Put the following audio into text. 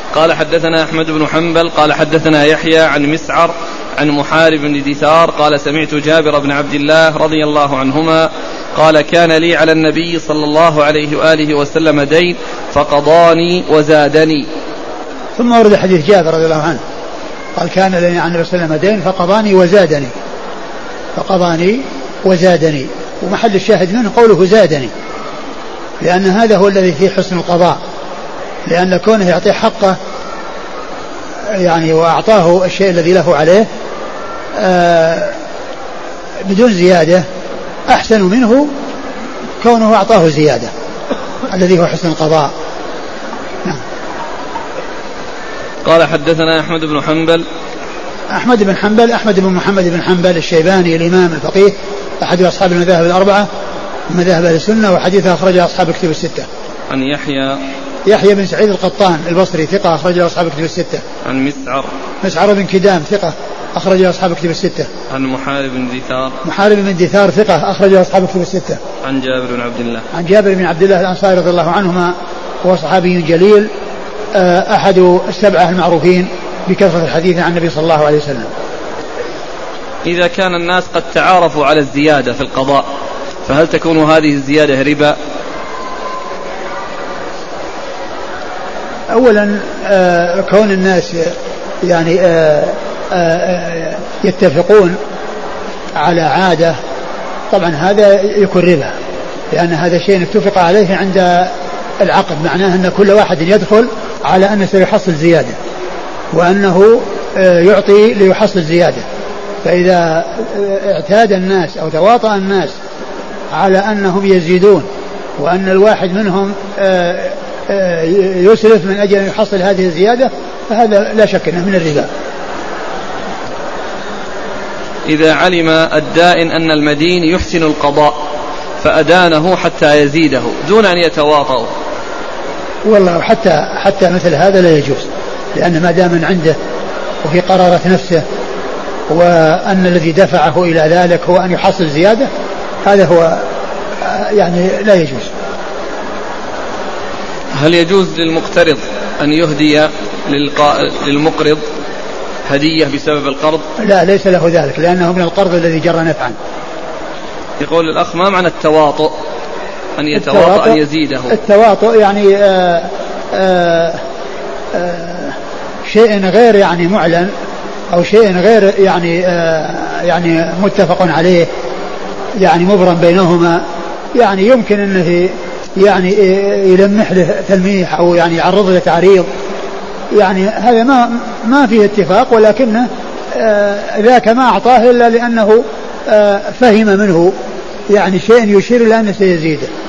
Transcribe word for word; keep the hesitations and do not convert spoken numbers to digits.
قال حدثنا أحمد بن حنبل قال حدثنا يحيى عن مسعر عن محارب بن دثار قال سمعت جابر بن عبد الله رضي الله عنهما قال كان لي على النبي صلى الله عليه وآله وسلم دين فقضاني وزادني. ثم ورد حديث جابر رضي الله عنه قال كان لي على النبي صلى الله عليه وسلم دين فقضاني وزادني فقضاني وزادني ومحل الشاهد منه قوله زادني لأن هذا هو الذي فيه حسن القضاء لأن كونه يعطيه حقه يعني وأعطاه الشيء الذي له عليه آه بدون زيادة أحسن منه كونه أعطاه زيادة الذي هو حسن القضاء. نعم. قال حدثنا أحمد بن حنبل أحمد بن حنبل أحمد بن محمد بن حنبل الشيباني الإمام الفقيه أحد أصحاب المذاهب الأربعة من مذاهب أهل السنة وحديثه أخرجه أصحاب الكتب الستة. عن يحيى يحيى بن سعيد القطان البصري ثقة أخرجه أصحاب الكتب الستة. عن مسعر مسعر بن كدام ثقة أخرجه أصحاب الكتب الستة. عن محارب بن دثار محارب بن دثار ثقة أخرجه أصحاب الكتب الستة. عن جابر بن عبد الله عن جابر بن عبد الله الأنصاري رضي الله عنهما هو صحابي جليل أحد السبعة المعروفين بكثرة الحديث عن النبي صلى الله عليه وسلم. إذا كان الناس قد تعارفوا على الزيادة في القضاء فهل تكون هذه الزيادة ربا؟ أولا آه كون الناس يعني آه آه يتفقون على عادة طبعا هذا يكون ربا لأن هذا شيء اتفق عليه عند العقد معناه أن كل واحد يدخل على أنه سيحصل زيادة وأنه آه يعطي ليحصل زيادة. فإذا اعتاد الناس أو تواطأ الناس على أنهم يزيدون وأن الواحد منهم آه يسرف من أجل أن يحصل هذه الزيادة فهذا لا شك أنه من الربا. إذا علم الدائن أن المدين يحسن القضاء فأدانه حتى يزيده دون أن يتواطأ والله حتى حتى مثل هذا لا يجوز لأن ما دام عنده وفي قرارة نفسه وأن الذي دفعه إلى ذلك هو أن يحصل زيادة هذا هو يعني لا يجوز. هل يجوز للمقترض أن يهدي للمقرض هدية بسبب القرض؟ لا ليس له ذلك لأنه من القرض الذي جرى نفعا. يقول الأخ ما معنى التواطؤ أن يتواطأ أن يزيده؟ التواطؤ يعني آآ آآ آآ شيء غير يعني معلن أو شيء غير يعني يعني متفق عليه يعني مبرم بينهما يعني يمكن أنه يعني يلمح له تلميح أو يعني يعرض له تعريض يعني هذا ما ما فيه اتفاق ولكنه ذاك ما أعطاه إلا لأنه فهم منه يعني شيء يشير إلى أنه سيزيده.